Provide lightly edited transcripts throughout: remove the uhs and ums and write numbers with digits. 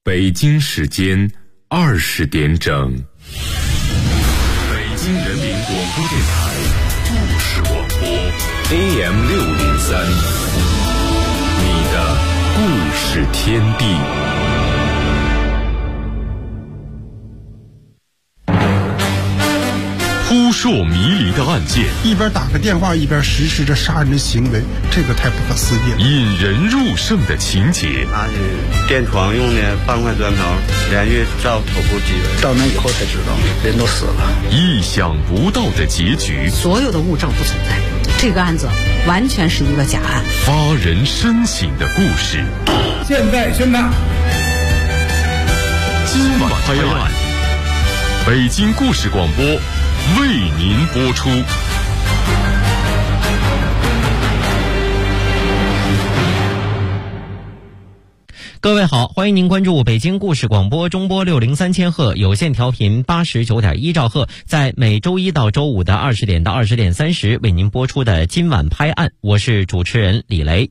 北京时间20点整，北京人民广播电台故事广播 AM603，你的故事天地。扑朔迷离的案件， 一边打个电话一边实施着杀人的行为，这个太不可思议了。 引人入胜的情节， 拿起电床用的半块砖头连续照头部击尾， 到那以后才知道人都死了。 意想不到的结局， 所有的物证不存在，这个案子完全是一个假案。 发人深省的故事， 现在宣判， 今晚拍案，北京故事广播为您播出。 各位好，欢迎您关注北京故事广播中波603千赫有线调频89.1兆赫，在每周一到周五的20点到20点30为您播出的今晚拍案，我是主持人李雷。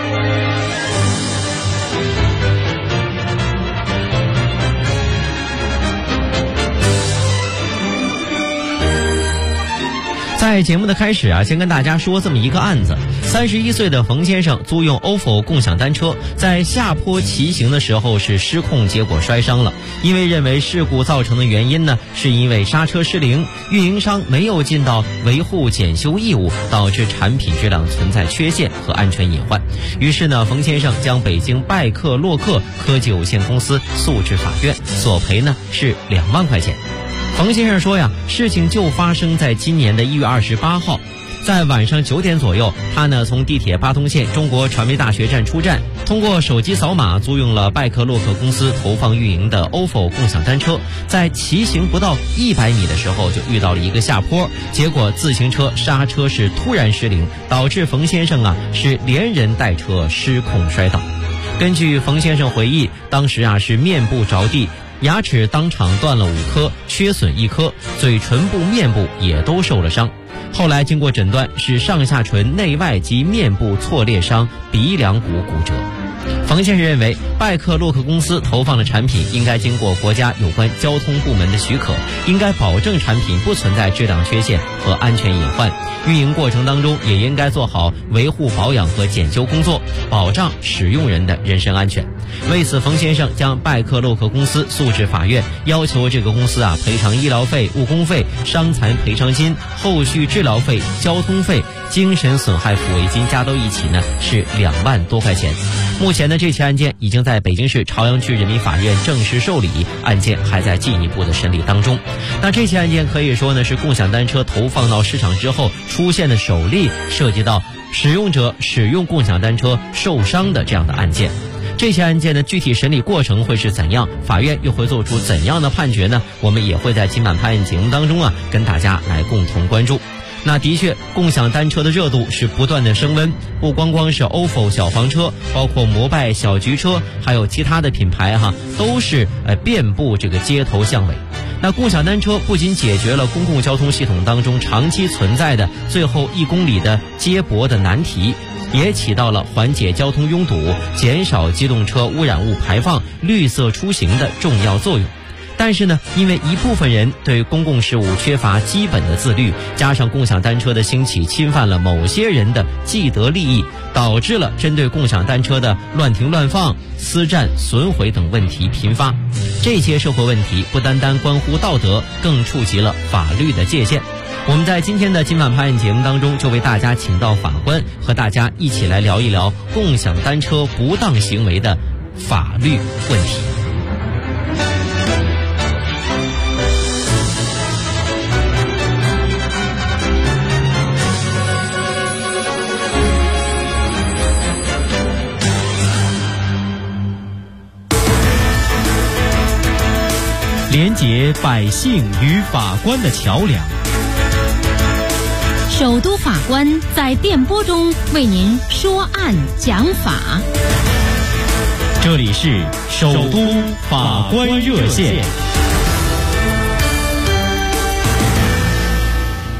在节目的开始先跟大家说这么一个案子。31岁的冯先生租用 ofo 共享单车，在下坡骑行的时候是失控，结果摔伤了。因为认为事故造成的原因呢，是因为刹车失灵，运营商没有尽到维护检修义务，导致产品质量存在缺陷和安全隐患。于是呢，冯先生将北京拜克洛克科技有限公司诉至法院，索赔呢是2万块钱。冯先生说事情就发生在今年的1月28号，在晚上9点左右，他呢从地铁八通线中国传媒大学站出站，通过手机扫码租用了拜克洛克公司投放运营的 ofo 共享单车，在骑行不到100米的时候就遇到了一个下坡，结果自行车刹车是突然失灵，导致冯先生是连人带车失控摔倒。根据冯先生回忆，当时是面部着地，牙齿当场断了5颗，缺损1颗，嘴唇部、面部也都受了伤。后来经过诊断，是上下唇内外及面部挫裂伤，鼻梁骨骨折。冯先生认为，拜克洛克公司投放的产品应该经过国家有关交通部门的许可，应该保证产品不存在质量缺陷和安全隐患，运营过程当中也应该做好维护保养和检修工作，保障使用人的人身安全。为此，冯先生将拜克洛克公司诉至法院，要求这个公司赔偿医疗费、误工费、伤残赔偿金、后续治疗费、交通费、精神损害抚慰金加到一起呢是2万多块钱。目前呢，这起案件已经在北京市朝阳区人民法院正式受理，案件还在进一步的审理当中。那这起案件可以说呢是共享单车投放到市场之后出现的首例涉及到使用者使用共享单车受伤的这样的案件。这起案件的具体审理过程会是怎样，法院又会做出怎样的判决呢？我们也会在今晚拍案节目当中跟大家来共同关注。那的确，共享单车的热度是不断的升温，不光是 ofo 小黄车，包括摩拜小橘车，还有其他的品牌都是遍布这个街头巷尾。那共享单车不仅解决了公共交通系统当中长期存在的最后1公里的接驳的难题，也起到了缓解交通拥堵、减少机动车污染物排放、绿色出行的重要作用。但是呢，因为一部分人对公共事务缺乏基本的自律，加上共享单车的兴起侵犯了某些人的既得利益，导致了针对共享单车的乱停乱放、私占损毁等问题频发。这些社会问题不单单关乎道德，更触及了法律的界限。我们在今天的今晚拍案节目当中，就为大家请到法官，和大家一起来聊一聊共享单车不当行为的法律问题。连结百姓与法官的桥梁， 首都法官在电波中为您说案讲法。 这里是首都法官热线。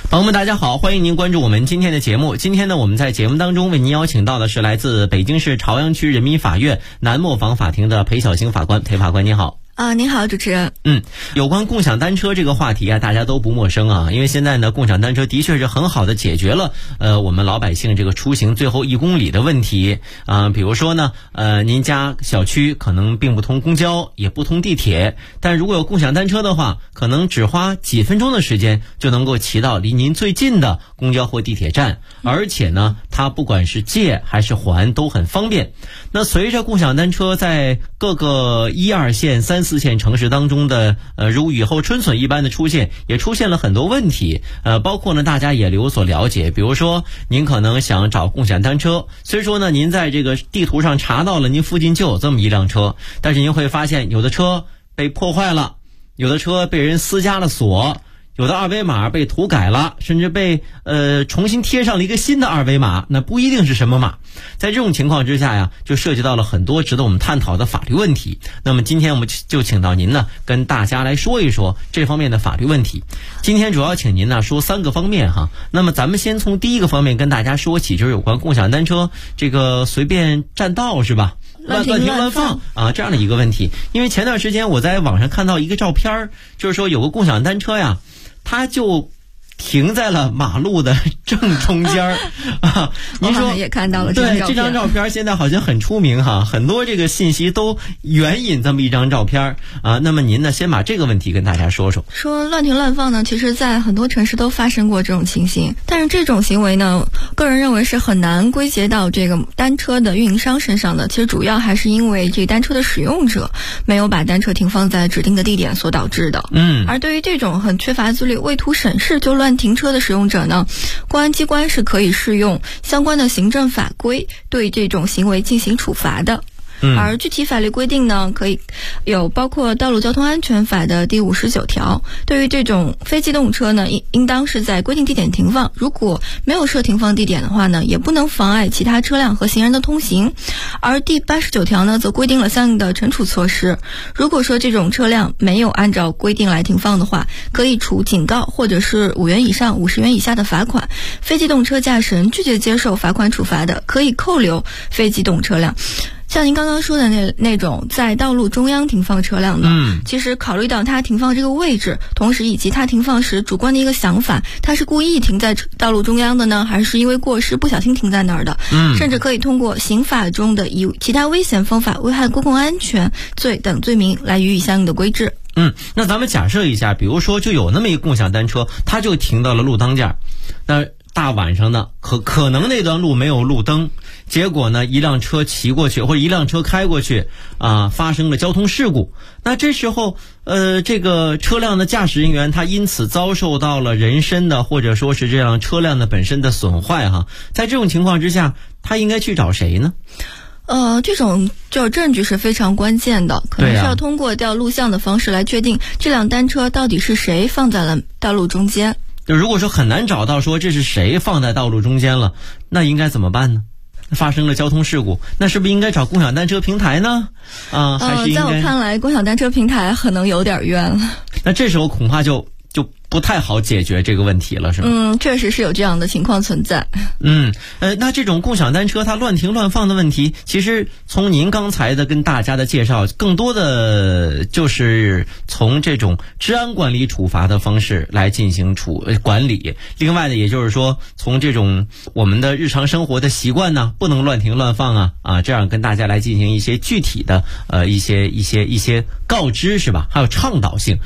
朋友们大家好，欢迎您关注我们今天的节目。今天呢，我们在节目当中为您邀请到的是来自北京市朝阳区人民法院南磨坊法庭的裴晓星法官。裴法官您好。 您好，主持人。 有关共享单车这个话题啊，大家都不陌生啊，因为现在呢，共享单车的确是很好的解决了我们老百姓这个出行最后1公里的问题啊。比如说呢，您家小区可能并不通公交，也不通地铁，但如果有共享单车的话，可能只花几分钟的时间就能够骑到离您最近的公交或地铁站，而且呢，它不管是借还是还都很方便。那随着共享单车在各个1、2线、3、4线城市当中的如雨后春笋一般的出现，也出现了很多问题。包括呢，大家也有所了解，比如说您可能想找共享单车，虽说呢您在这个地图上查到了您附近就有这么一辆车，但是您会发现有的车被破坏了，有的车被人私加了锁，有的二维码被涂改了，甚至被重新贴上了一个新的二维码，那不一定是什么码。在这种情况之下呀，就涉及到了很多值得我们探讨的法律问题。那么今天我们就请到您呢，跟大家来说一说这方面的法律问题。今天主要请您呢说3个方面哈。那么咱们先从第一个方面跟大家说起，就是有关共享单车这个随便占道是吧？乱停乱放啊，这样的一个问题。因为前段时间我在网上看到一个照片，就是说有个共享单车呀，它就停在了马路的正中间啊。您说也看到了对这张照片，现在好像很出名哈，很多这个信息都援引这么一张照片啊。那么您呢，先把这个问题跟大家说说。 说乱停乱放呢，其实在很多城市都发生过这种情形，但是这种行为呢，个人认为是很难归结到这个单车的运营商身上的。其实主要还是因为这单车的使用者没有把单车停放在指定的地点所导致的。而对于这种很缺乏自律、为图省事就乱停车的使用者呢，公安机关是可以适用相关的行政法规对这种行为进行处罚的。而具体法律规定呢，可以有包括《道路交通安全法》的第59条，对于这种非机动车呢，应当是在规定地点停放，如果没有设停放地点的话呢，也不能妨碍其他车辆和行人的通行。而第89条呢，则规定了相应的惩处措施，如果说这种车辆没有按照规定来停放的话，可以处警告或者是5元以上50元以下的罚款。非机动车驾驶人拒绝接受罚款处罚的，可以扣留非机动车辆。像您刚刚说的那种在道路中央停放车辆的，其实考虑到它停放这个位置，同时以及它停放时主观的一个想法，它是故意停在道路中央的呢，还是因为过失不小心停在那儿的？甚至可以通过刑法中的以其他危险方法危害公共安全罪等罪名来予以相应的规制。 那咱们假设一下，比如说就有那么一个共享单车，它就停到了路当间，那大晚上的可能那段路没有路灯，结果呢一辆车骑过去或者一辆车开过去发生了交通事故。那这时候这个车辆的驾驶人员他因此遭受到了人身的或者说是这辆车辆的本身的损坏哈。在这种情况之下，他应该去找谁呢？ 这种证据是非常关键的，可能是要通过调录像的方式来确定这辆单车到底是谁放在了道路中间。 如果说很难找到说这是谁放在道路中间了，那应该怎么办呢？发生了交通事故，那是不是应该找共享单车平台呢？还是应该？ 在我看来，共享单车平台可能有点冤了。 那这时候恐怕就不太好解决这个问题了，是吗？ 确实是有这样的情况存在。 那这种共享单车它乱停乱放的问题，其实从您刚才的跟大家的介绍，更多的就是从这种治安管理处罚的方式来进行管理。另外呢，也就是说从这种我们的日常生活的习惯呢，不能乱停乱放这样跟大家来进行一些具体的一些告知，是吧？还有倡导性。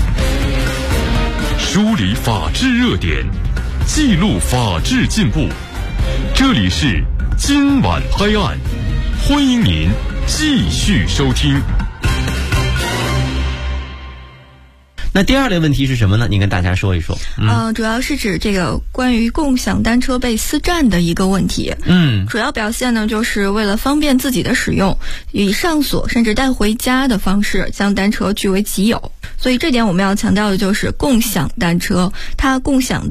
梳理法治热点，记录法治进步。这里是今晚拍案，欢迎您继续收听。 那第二类问题是什么呢？你跟大家说一说。 主要是指这个关于共享单车被私占的一个问题。主要表现呢，就是为了方便自己的使用，以上锁甚至带回家的方式将单车据为己有。所以这点我们要强调的就是共享单车，它共享的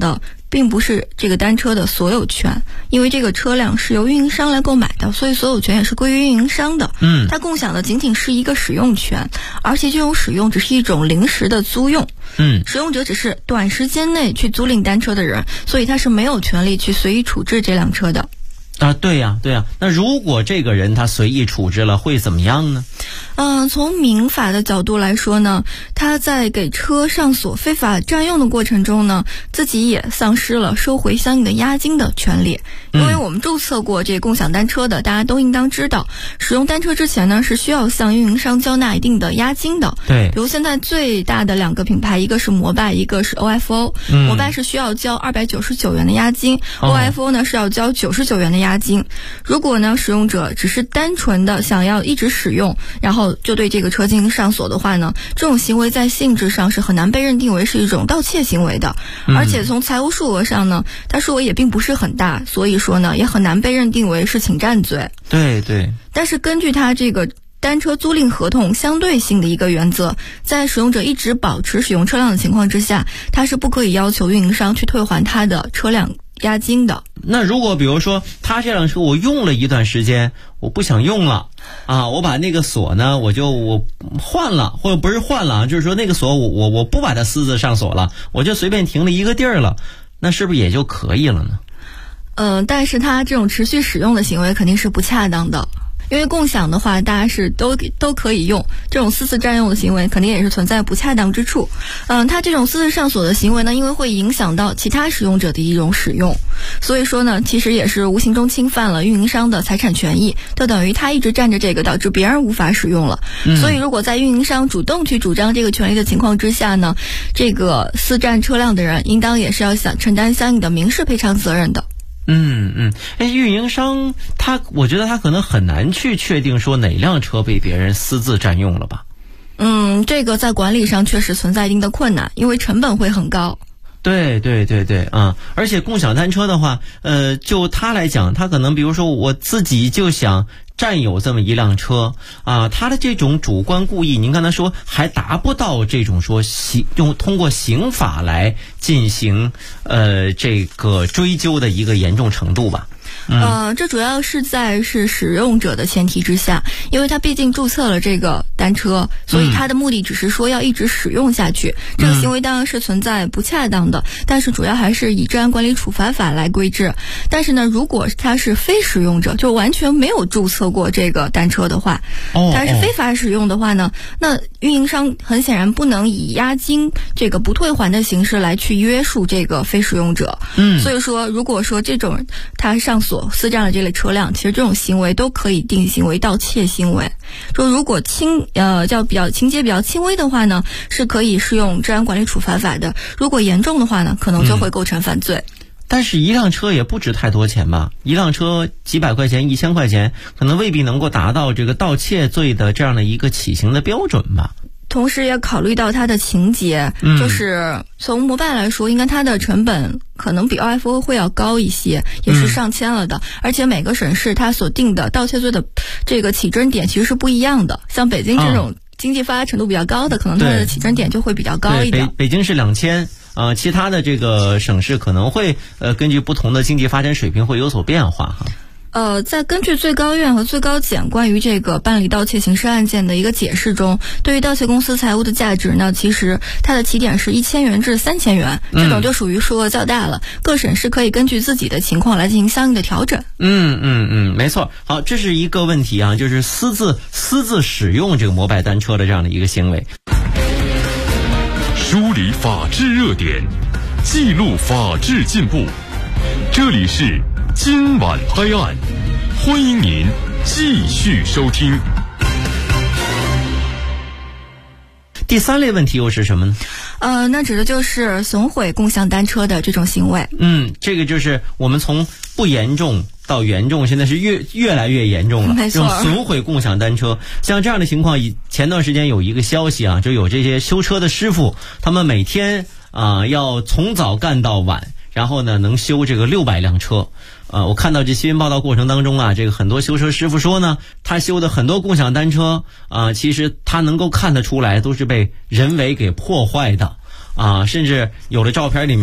并不是这个单车的所有权，因为这个车辆是由运营商来购买的，所以所有权也是归于运营商的。它共享的仅仅是一个使用权，而且这种使用只是一种临时的租用。使用者只是短时间内去租赁单车的人，所以他是没有权利去随意处置这辆车的。 对呀。那如果这个人他随意处置了，会怎么样呢？ 从民法的角度来说呢，他在给车上锁非法占用的过程中呢，自己也丧失了收回相应的押金的权利。因为我们注册过这共享单车的，大家都应当知道，使用单车之前呢，是需要向运营商交纳一定的押金的。 对， 比如现在最大的2个品牌，一个是摩拜，一个是 OFO。摩拜是需要交299元的押金，OFO 呢是要交99元的押金。如果呢使用者只是单纯的想要一直使用，然后就对这个车进行上锁的话呢，这种行为在性质上是很难被认定为是一种盗窃行为的。而且从财务数额上呢，它数额也并不是很大，所以说呢也很难被认定为是侵占罪。 对。 但是根据它这个单车租赁合同相对性的一个原则，在使用者一直保持使用车辆的情况之下，它是不可以要求运营商去退还他的车辆押金的。 那如果比如说他这辆车我用了一段时间，我不想用了我把那个锁呢我换了，或者不是换了，就是说那个锁我不把它私自上锁了，我就随便停了一个地儿了，那是不是也就可以了呢？ 但是他这种持续使用的行为肯定是不恰当的。因为共享的话，大家是都可以用，这种私自占用的行为肯定也是存在不恰当之处。它这种私自上锁的行为呢，因为会影响到其他使用者的一种使用，所以说呢，其实也是无形中侵犯了运营商的财产权益，就等于他一直占着这个，导致别人无法使用了。所以如果在运营商主动去主张这个权利的情况之下呢，这个私占车辆的人应当也是要承担相应的民事赔偿责任的。 运营商我觉得他可能很难去确定说哪辆车被别人私自占用了吧？ 这个在管理上确实存在一定的困难，因为成本会很高。 对而且共享单车的话，就他来讲，他可能比如说我自己就想占有这么一辆车他的这种主观故意，您刚才说还达不到这种说通过刑法来进行这个追究的一个严重程度吧？ 这主要是在使用者的前提之下，因为他毕竟注册了这个单车，所以他的目的只是说要一直使用下去。这个行为当然是存在不恰当的，但是主要还是以治安管理处罚法来规制。但是呢，如果他是非使用者，就完全没有注册过这个单车的话，他是非法使用的话呢，那运营商很显然不能以押金这个不退还的形式来去约束这个非使用者。所以说如果说这种他上锁私占了这类车辆，其实这种行为都可以定性为盗窃行为。说如果情节比较轻微的话呢，是可以适用治安管理处罚法的；如果严重的话呢，可能就会构成犯罪。 但是一辆车也不值太多钱吧？一辆车几百块钱、1000块钱，可能未必能够达到这个盗窃罪的这样的一个起刑的标准吧？ 同时也考虑到它的情节，就是从摩拜来说，应该它的成本可能比 OFO 会要高一些，也是上千了的。而且每个省市它所定的盗窃罪的这个起征点其实是不一样的。像北京这种经济发达程度比较高的，可能它的起征点就会比较高一点。 北京是2000。其他的这个省市可能会根据不同的经济发展水平会有所变化哈。 在根据最高院和最高检关于这个办理盗窃刑事案件的一个解释中，对于盗窃公司财物的价值呢，其实它的起点是1000元至3000元，这种就属于数额较大了。各省市可以根据自己的情况来进行相应的调整。 没错。好，这是一个问题啊，就是私自使用这个摩拜单车的这样的一个行为。 梳理法治热点，记录法治进步。这里是今晚拍案，欢迎您继续收听。 第三类问题又是什么呢？ 那指的就是损毁共享单车的这种行为。 这个就是我们从不严重到严重，现在是越来越严重了。 没错， 损毁共享单车，像这样的情况，前段时间有一个消息啊，就有这些修车的师傅，他们每天要从早干到晚，然后呢能修这个600辆车。我看到这新闻报道过程当中啊，这个很多修车师傅说呢，他修的很多共享单车其实他能够看得出来都是被人为给破坏的甚至有的照片里面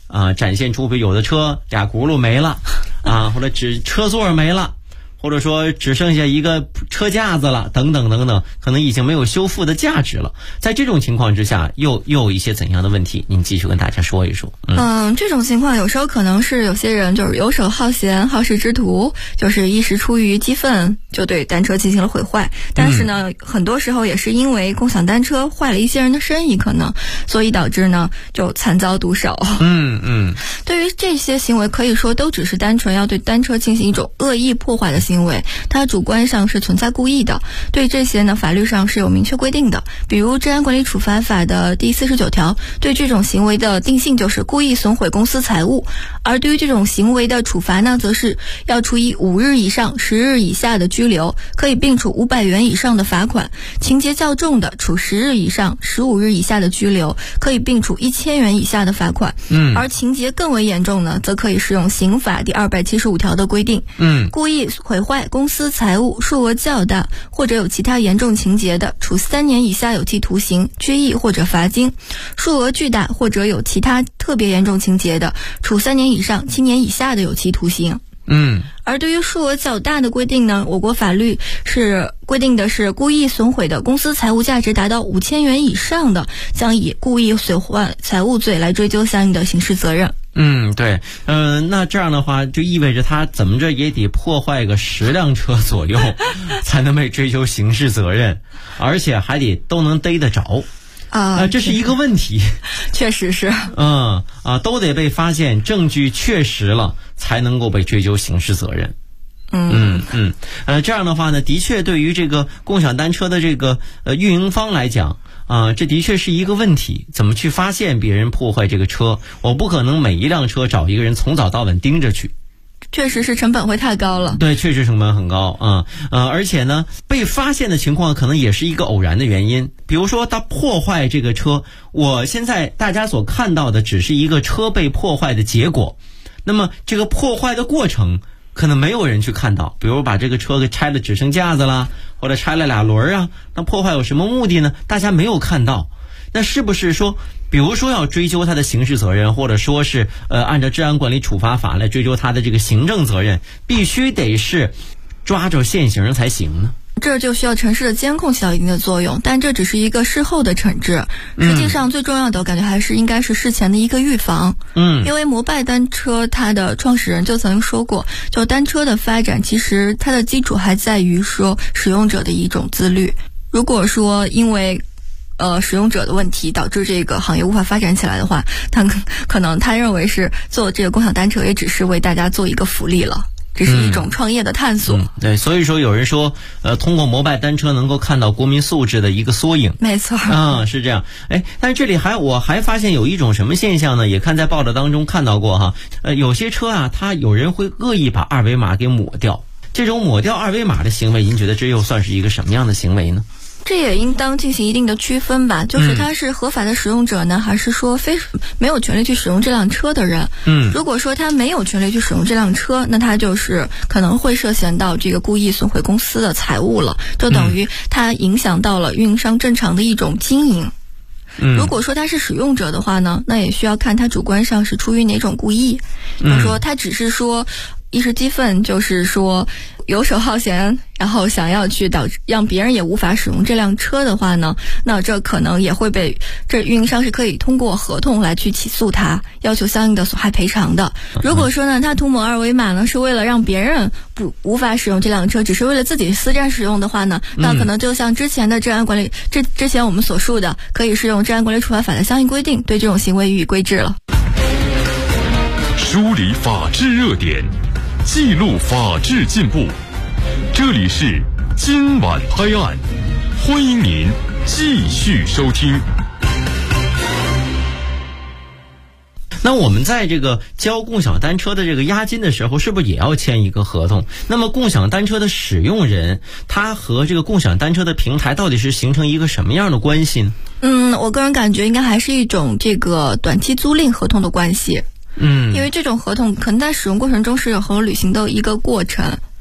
展现出比如有的车俩轱辘没了或者只车座没了，或者说只剩下一个车架子了，等等等等，可能已经没有修复的价值了。在这种情况之下，又有一些怎样的问题？您继续跟大家说一说。 这种情况有时候可能是有些人就是游手好闲、好事之徒，就是一时出于激愤就对单车进行了毁坏。但是呢，很多时候也是因为共享单车坏了一些人的生意，可能所以导致呢就惨遭毒手。对于这些行为，可以说都只是单纯要对单车进行一种恶意破坏的行为，它主观上是存在故意的。对这些呢，法律上是有明确规定的，比如《治安管理处罚法》的第49条，对这种行为的定性就是故意损毁公司财物。而对于这种行为的处罚呢，则是要处以5日以上10日以下的拘留，可以并处500元以上的罚款；情节较重的，处10日以上15日以下的拘留，可以并处1000元以下的罚款。而情节更为严重呢，则可以适用刑法第275条的规定。故意毁坏公司财物数额较大或者有其他严重情节的，处3年以下有期徒刑、拘役或者罚金；数额巨大或者有其他特别严重情节的，处3年以上7年以下的有期徒刑。而对于数额较大的规定呢，我国法律是规定的是故意损毁的公司财物价值达到5000元以上的，将以故意损坏财物罪来追究相应的刑事责任。 对，那这样的话就意味着他怎么着也得破坏个10辆车左右才能被追究刑事责任，而且还得都能逮得着。这是一个问题， 确实是。 都得被发现，证据确实了，才能够被追究刑事责任。这样的话呢，的确对于这个共享单车的这个运营方来讲，这的确是一个问题。怎么去发现别人破坏这个车？我不可能每一辆车找一个人从早到晚盯着去。 确实是成本会太高了。 对，确实成本很高而且呢，被发现的情况可能也是一个偶然的原因。比如说他破坏这个车，我现在大家所看到的只是一个车被破坏的结果，那么这个破坏的过程可能没有人去看到。比如把这个车给拆了只剩架子啦，或者拆了俩轮那破坏有什么目的呢？大家没有看到。那是不是说比如说要追究他的刑事责任，或者说是按照治安管理处罚法来追究他的这个行政责任，必须得是抓着现行才行呢？ 这就需要城市的监控起到一定的作用，但这只是一个事后的惩治。实际上最重要的我感觉还是应该是事前的一个预防。因为摩拜单车它的创始人就曾经说过，就单车的发展其实它的基础还在于说使用者的一种自律。如果说因为使用者的问题导致这个行业无法发展起来的话，可能他认为是做这个共享单车也只是为大家做一个福利了，这是一种创业的探索。 对，所以说有人说通过摩拜单车能够看到国民素质的一个缩影。 没错是这样。但是这里我还发现有一种什么现象呢，也看在报道当中看到过有些车它有人会恶意把二维码给抹掉。这种抹掉二维码的行为，您觉得这又算是一个什么样的行为呢？ 这也应当进行一定的区分吧，就是他是合法的使用者呢，还是说没有权利去使用这辆车的人。如果说他没有权利去使用这辆车，那他就是可能会涉嫌到这个故意损毁公司的财物了，就等于他影响到了运营商正常的一种经营。如果说他是使用者的话呢，那也需要看他主观上是出于哪种故意。比如说他只是说一时激愤，就是说游手好闲，然后想要去让别人也无法使用这辆车的话呢，那这可能也会被这运营商是可以通过合同来去起诉他，要求相应的损害赔偿的。如果说呢，他涂抹二维码呢是为了让别人无法使用这辆车，只是为了自己私占使用的话呢，那可能就像之前的治安管理之前我们所述的，可以适用治安管理处罚法的相应规定，对这种行为予以规制了。 梳理法治热点，记录法治进步，这里是今晚拍案，欢迎您继续收听。 那我们在这个交共享单车的这个押金的时候，是不是也要签一个合同？那么共享单车的使用人，他和这个共享单车的平台到底是形成一个什么样的关系呢？ 我个人感觉应该还是一种这个短期租赁合同的关系。因为这种合同可能在使用过程中是有履行的一个过程。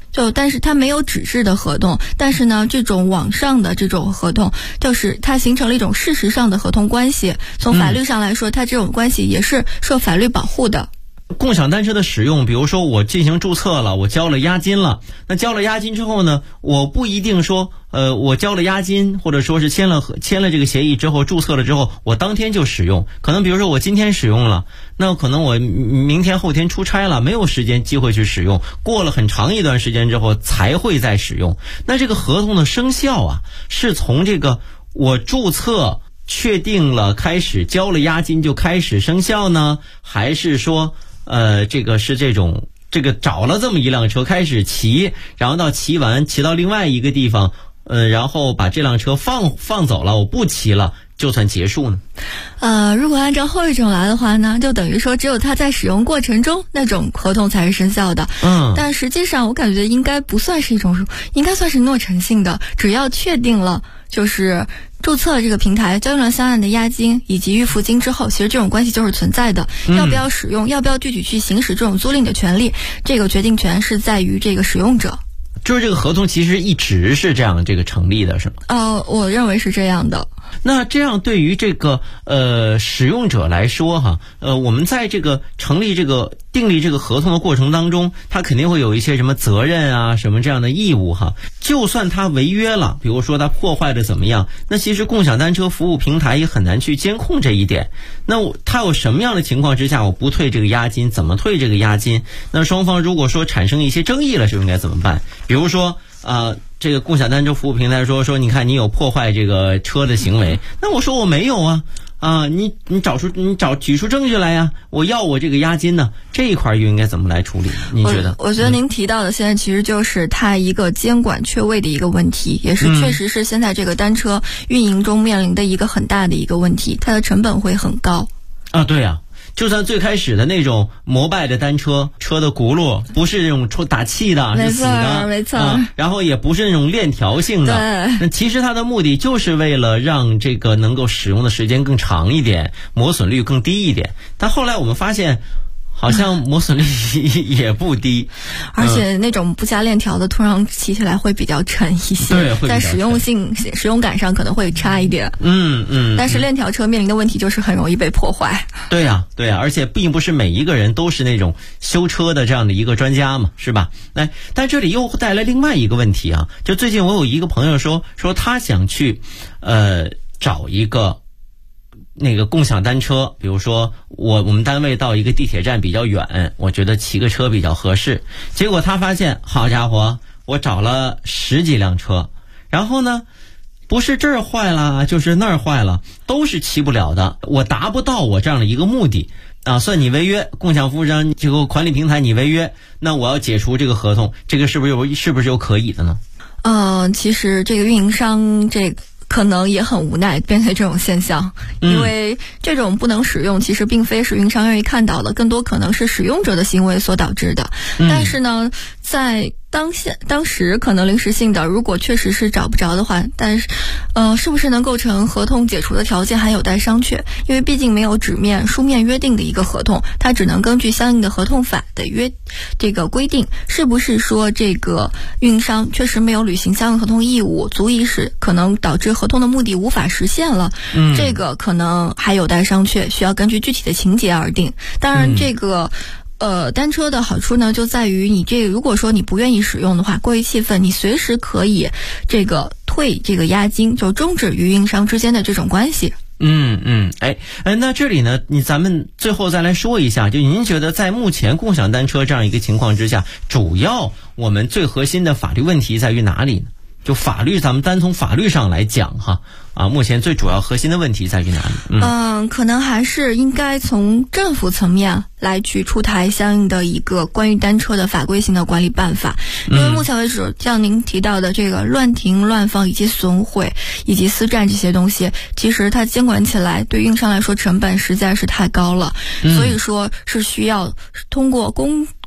但是它没有纸质的合同，但是呢，这种网上的这种合同，就是它形成了一种事实上的合同关系。从法律上来说，它这种关系也是受法律保护的。 共享单车的使用，比如说我进行注册了，我交了押金了，那交了押金之后呢，我不一定说我交了押金，或者说是签了这个协议之后，注册了之后，我当天就使用。可能比如说我今天使用了，那可能我明天后天出差了，没有时间机会去使用，过了很长一段时间之后才会再使用。那这个合同的生效啊，是从这个我注册确定了开始交了押金就开始生效呢，还是说这个是这个找了这么一辆车开始骑，然后到骑完骑到另外一个地方，然后把这辆车放走了，我不骑了，就算结束呢？ 如果按照后一种来的话呢，就等于说只有它在使用过程中那种合同才是生效的。但实际上我感觉应该不算是一种，应该算是诺成性的，只要确定了就是注册这个平台，交了相应的押金以及预付金之后，其实这种关系就是存在的。要不要使用，要不要具体去行使这种租赁的权利，这个决定权是在于这个使用者。 就是这个合同其实一直是这样成立的，是吗？ 我认为是这样的。 那这样对于这个使用者来说哈，我们在这个订立这个合同的过程当中，他肯定会有一些什么责任啊，什么这样的义务哈。就算他违约了，比如说他破坏的怎么样，那其实共享单车服务平台也很难去监控这一点。那他有什么样的情况之下我不退这个押金，怎么退这个押金？那双方如果说产生一些争议了，是应该怎么办？比如说这个共享单车服务平台说你看你有破坏这个车的行为，那我说我没有啊，你举出证据来呀，我要我这个押金呢，这一块又应该怎么来处理？您觉得？ 我觉得您提到的现在其实就是它一个监管缺位的一个问题，也是确实是现在这个单车运营中面临的一个很大的一个问题，它的成本会很高。 对啊。就算最开始的那种摩拜的单车的轱辘不是那种打气的，是死的， 没错， 然后也不是那种链条性的。 对， 那其实它的目的就是为了让这个能够使用的时间更长一点，磨损率更低一点。但后来我们发现，好像磨损率也不低， 而且那种不加链条的通常骑起来会比较沉一些， 对， 在使用感上可能会差一点。但是链条车面临的问题就是很容易被破坏。 对呀，而且并不是每一个人都是那种修车的这样的一个专家嘛，是吧？但这里又带来另外一个问题啊，就最近我有一个朋友说他想去找一个那个共享单车，比如说我们单位到一个地铁站比较远，我觉得骑个车比较合适。结果他发现，好家伙，我找了10几辆车，然后呢，不是这儿坏了就是那儿坏了，都是骑不了的，我达不到我这样的一个目的啊，算你违约，共享服务商这个管理平台你违约，那我要解除这个合同，这个是不是有可以的呢？ 其实这个运营商可能也很无奈面对这种现象，因为这种不能使用其实并非是运营商愿意看到的，更多可能是使用者的行为所导致的。但是呢，在当时可能临时性的，如果确实是找不着的话，但是是不是能构成合同解除的条件还有待商榷，因为毕竟没有纸面书面约定的一个合同，它只能根据相应的合同法的这个规定，是不是说这个运营商确实没有履行相应合同义务，足以使可能导致合同的目的无法实现了，这个可能还有待商榷，需要根据具体的情节而定。当然这个单车的好处呢，就在于你如果说你不愿意使用的话，过于气愤，你随时可以退这个押金，就终止与运营商之间的这种关系。 那这里呢，咱们最后再来说一下，就您觉得在目前共享单车这样一个情况之下，主要我们最核心的法律问题在于哪里呢？就法律，咱们单从法律上来讲目前最主要核心的问题在于哪里？ 可能还是应该从政府层面来去出台相应的一个关于单车的法规性的管理办法。因为目前为止，像您提到的这个乱停乱放以及损毁以及私占这些东西，其实它监管起来对运营商来说成本实在是太高了，所以说是需要通过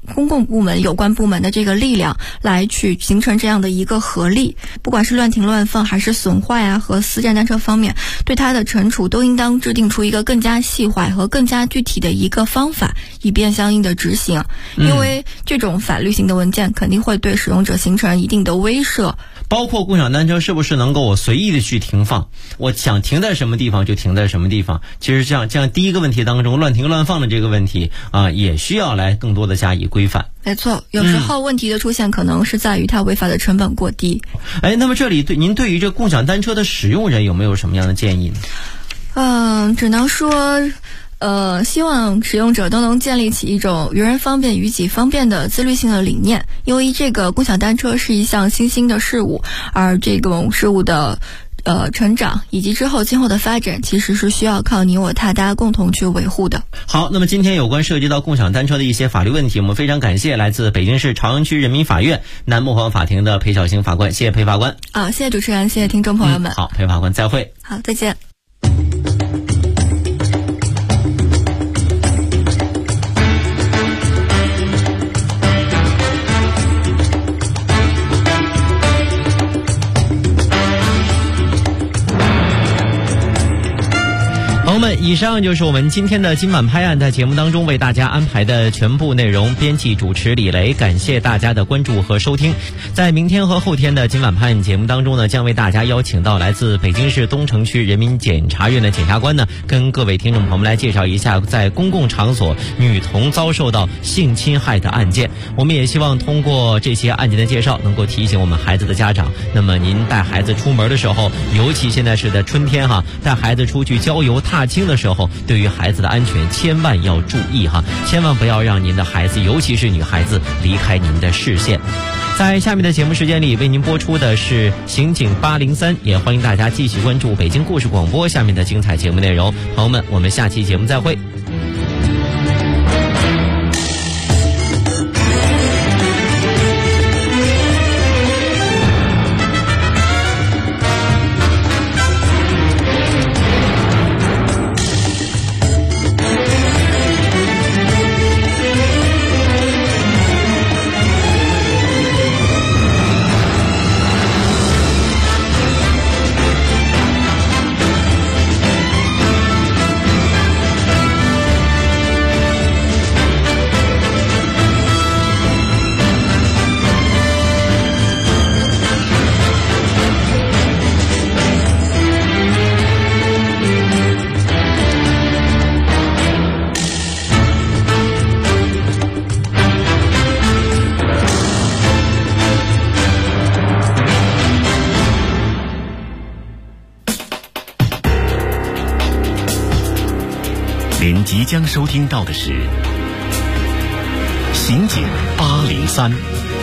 公共部门有关部门的这个力量来去形成这样的一个合力，不管是乱停乱放还是损坏啊和私占单车方面，对它的惩处都应当制定出一个更加细化和更加具体的一个方法，以便相应的执行。因为这种法律性的文件肯定会对使用者形成一定的威慑。 包括共享单车是不是能够我随意的去停放，我想停在什么地方就停在什么地方。其实这样第一个问题当中，乱停乱放的这个问题也需要来更多的加以规范。 没错，有时候问题的出现可能是在于它违法的成本过低。 那么这里您对于这共享单车的使用人有没有什么样的建议呢？ 只能说希望使用者都能建立起一种于人方便于己方便的自律性的理念，因为这个共享单车是一项新兴的事物，而这种事物的成长以及今后的发展，其实是需要靠你我他大家共同去维护的。 好，那么今天有关涉及到共享单车的一些法律问题，我们非常感谢来自北京市朝阳区人民法院南磨坊法庭的裴晓星法官，谢谢裴法官。 谢谢主持人，谢谢听众朋友们。 好，裴法官再会。 好，再见。 朋友们，以上就是我们今天的今晚拍案在节目当中为大家安排的全部内容。编辑主持李雷，感谢大家的关注和收听。在明天和后天的今晚拍案节目当中呢，将为大家邀请到来自北京市东城区人民检察院的检察官呢，跟各位听众朋友们来介绍一下在公共场所女童遭受到性侵害的案件。我们也希望通过这些案件的介绍，能够提醒我们孩子的家长，那么您带孩子出门的时候，尤其现在是在春天带孩子出去郊游踏青的时候，对于孩子的安全千万要注意千万不要让您的孩子，尤其是女孩子离开您的视线。在下面的节目时间里为您播出的是刑警803，也欢迎大家继续关注北京故事广播下面的精彩节目内容。朋友们，我们下期节目再会。 您即将收听到的是刑警803。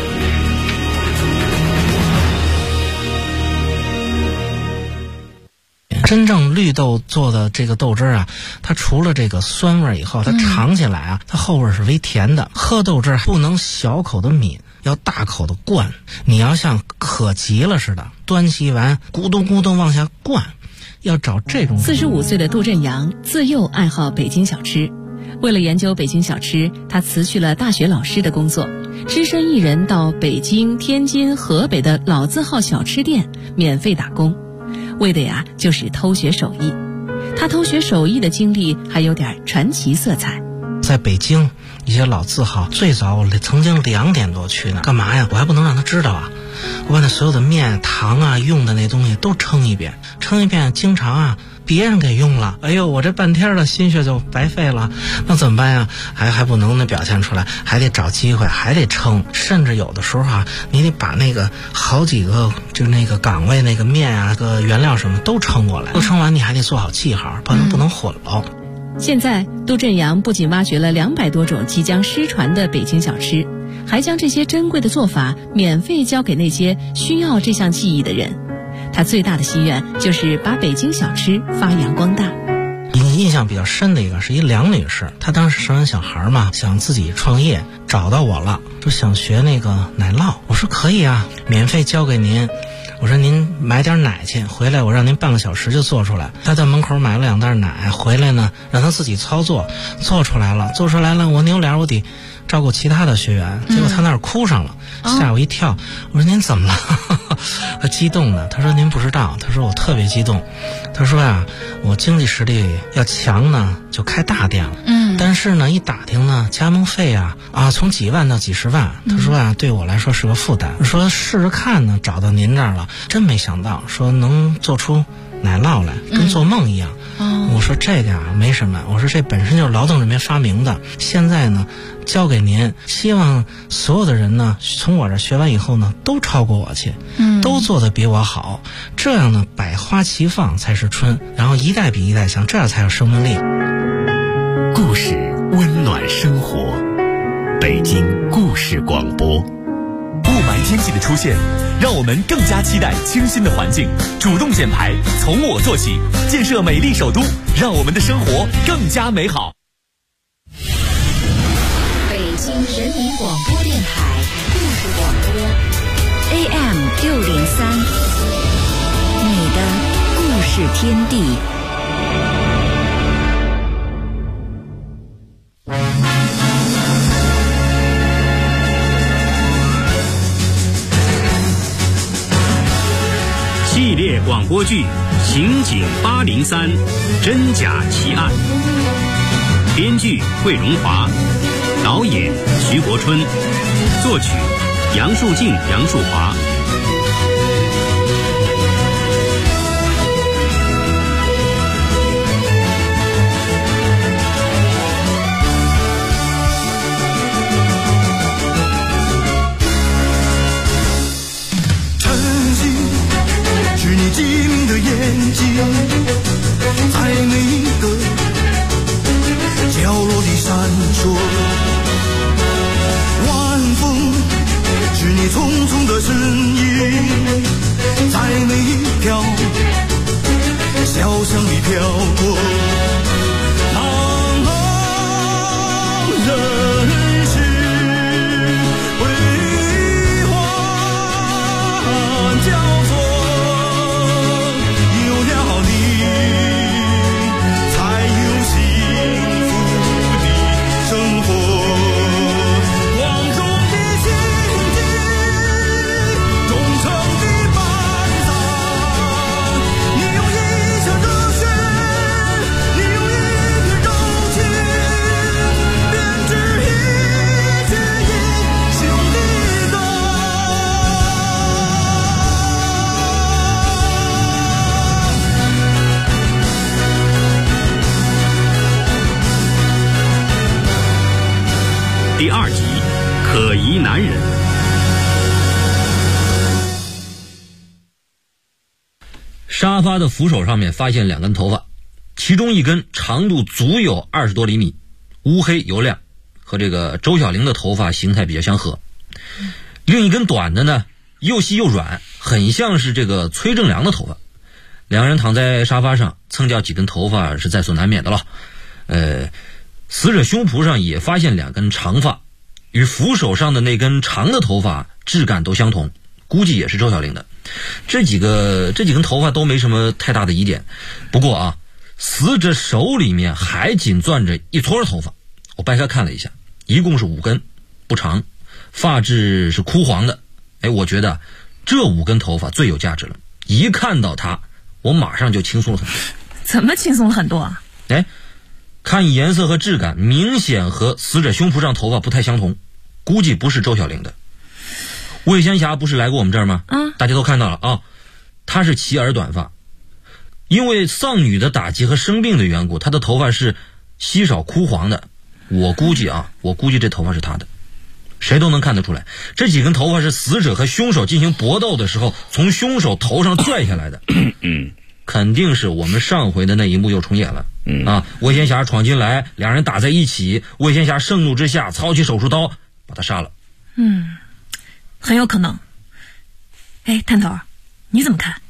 真正绿豆做的这个豆汁啊，它除了这个酸味以后，它尝起来啊，它后味是微甜的。喝豆汁不能小口的抿，要大口的灌。你要像渴急了似的，端起完咕咚咕咚往下灌。要找这种。 45岁的杜振阳自幼爱好北京小吃，为了研究北京小吃，他辞去了大学老师的工作，只身一人到北京、天津、河北的老字号小吃店免费打工，为的就是偷学手艺。他偷学手艺的经历还有点传奇色彩。 在北京一些老字号，最早我曾经2点多去呢，干嘛呀？我还不能让他知道啊！我把那所有的面、糖啊、用的那东西都称一遍，经常别人给用了，哎呦，我这半天的心血就白费了，那怎么办呀？还不能表现出来，还得找机会，还得称，甚至有的时候你得把那个好几个就那个岗位那个面个原料什么都称过来，都称完你还得做好记号，不能混了。 现在杜振阳不仅挖掘了200多种即将失传的北京小吃，还将这些珍贵的做法免费教给那些需要这项技艺的人。他最大的心愿就是把北京小吃发扬光大。 印象比较深的一个是一梁女士，她当时生完小孩嘛，想自己创业，找到我了，说想学那个奶酪。我说可以啊，免费教给您。我说您买点奶去，回来我让您半个小时就做出来。他在门口买了2袋奶，回来呢让他自己操作，做出来了。我扭脸我得照顾其他的学员，结果他那儿哭上了，吓我一跳。我说您怎么了？他激动的，他说您不知道，他说我特别激动。他说呀，我经济实力要强呢，就开大店了。但是呢，一打听呢，加盟费啊从几万到几十万。他说呀，对我来说是个负担。说试试看呢，找到您这儿了，真没想到说能做出奶酪来，跟做梦一样。我说这个没什么，我说这本身就是劳动人民发明的，现在呢交给您，希望所有的人呢从我这学完以后呢都超过我去，都做得比我好，这样呢百花齐放才是春，然后一代比一代强，这样才有生命力。 故事温暖生活，北京故事广播。雾霾天气的出现，让我们更加期待清新的环境，主动减排，从我做起，建设美丽首都，让我们的生活更加美好。 北京人民广播电台故事广播 AM603，你的故事天地。 系列广播剧《刑警803真假奇案》，编剧桂荣华，导演徐国春，作曲杨树静、杨树华。 机灵的眼睛，在每一个角落里闪烁。晚风是你匆匆的身影，在每一条小巷里飘过。茫茫人世悲欢交错。 第2集，可疑男人。 沙发的扶手上面发现2根头发，其中一根长度足有20多厘米，乌黑油亮，和这个周小玲的头发形态比较相合。另一根短的呢，又细又软，很像是这个崔正良的头发。2人躺在沙发上，蹭掉几根头发是在所难免的了。死者胸脯上也发现2根长发，与扶手上的那根长的头发质感都相同，估计也是周小玲的。这几根头发都没什么太大的疑点。不过死者手里面还紧攥着一撮头发，我掰开看了一下，一共是5根，不长，发质是枯黄的。我觉得这5根头发最有价值了，一看到它，我马上就轻松了很多。 怎么轻松了很多啊？ 看颜色和质感，明显和死者胸脯上头发不太相同，估计不是周小玲的。魏仙霞不是来过我们这儿吗？大家都看到了啊，她是齐耳短发，因为丧女的打击和生病的缘故，她的头发是稀少枯黄的。我估计这头发是她的，谁都能看得出来，这几根头发是死者和凶手进行搏斗的时候从凶手头上拽下来的。肯定是我们上回的那一幕又重演了。魏仙霞闯进来，2人打在一起，魏仙霞盛怒之下操起手术刀把他杀了。 很有可能。探头，你怎么看？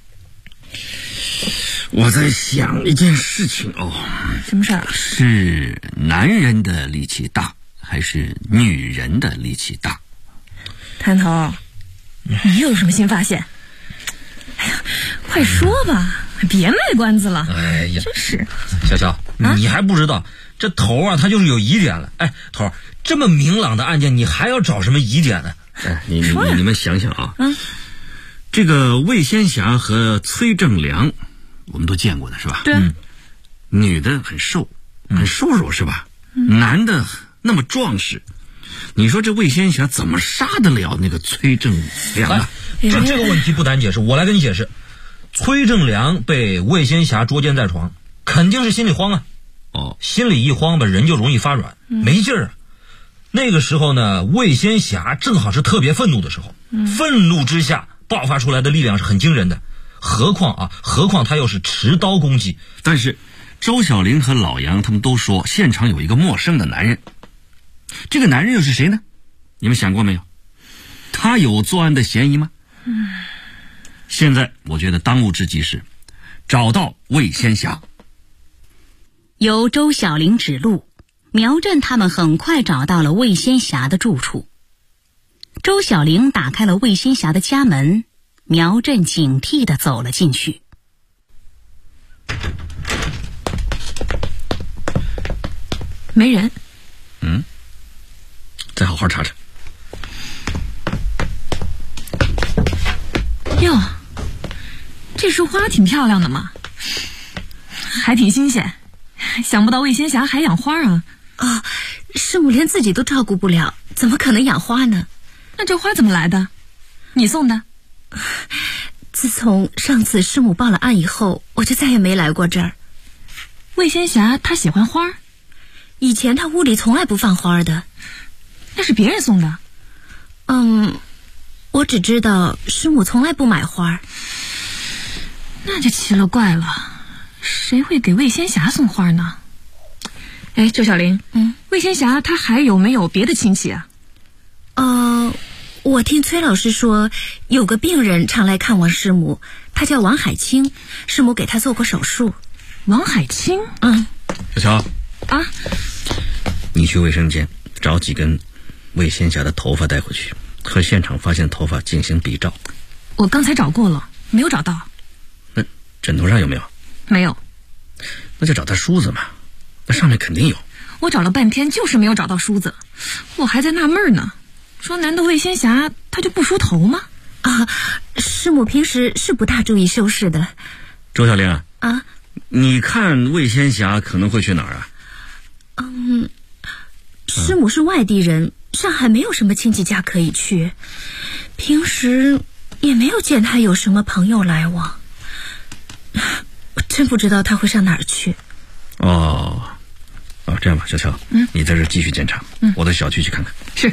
我在想一件事情什么事儿？ 是男人的力气大还是女人的力气大？ 探头，你又有什么新发现？快说吧，别卖关子了。 哎呀， 真是。 小乔， 你还不知道，这头啊他就是有疑点了。哎，头，这么明朗的案件，你还要找什么疑点呢？ 哎，你们想想啊，这个魏仙霞和崔正良，我们都见过的是吧？ 对。 女的很瘦，很瘦弱是吧？男的那么壮实，你说这魏仙霞怎么杀得了那个崔正良啊？ 这个问题不难解释，我来跟你解释。崔正良被魏仙霞捉奸在床，肯定是心里慌啊。心里一慌吧，人就容易发软，没劲儿啊。那个时候呢，魏仙霞正好是特别愤怒的时候，愤怒之下爆发出来的力量是很惊人的。何况他又是持刀攻击。 但是周小玲和老杨他们都说现场有一个陌生的男人，这个男人又是谁呢？你们想过没有？他有作案的嫌疑吗？现在我觉得当务之急是找到魏仙霞。 由周小玲指路，苗振他们很快找到了魏仙霞的住处。周小玲打开了魏仙霞的家门，苗振警惕地走了进去。 没人。 再好好查查。 哟，这束花挺漂亮的嘛，还挺新鲜。想不到魏仙霞还养花啊！ 师母连自己都照顾不了，怎么可能养花呢？ 那这花怎么来的？你送的？ 自从上次师母报了案以后，我就再也没来过这儿。 魏仙霞她喜欢花？ 以前她屋里从来不放花的。 那是别人送的？ 我只知道师母从来不买花。 那就奇了怪了，谁会给魏仙霞送花呢？哎，周小玲，魏仙霞她还有没有别的亲戚啊？ 我听崔老师说，有个病人常来看望师母，他叫王海清，师母给他做过手术。 王海清？ 小乔啊， 你去卫生间找几根魏仙霞的头发带回去，和现场发现头发进行比照。 我刚才找过了，没有找到。 那枕头上有没有？ 没有。 那就找他梳子嘛，那上面肯定有。 我找了半天就是没有找到梳子，我还在纳闷呢，说难道魏仙霞她就不梳头吗？ 师母平时是不大注意修饰的。 周小玲你看魏仙霞可能会去哪儿啊？ 师母是外地人，上海没有什么亲戚家可以去，平时也没有见她有什么朋友来往，我真不知道她会上哪儿去。 这样吧，小乔，你在这继续检查，我到小区去看看。 是。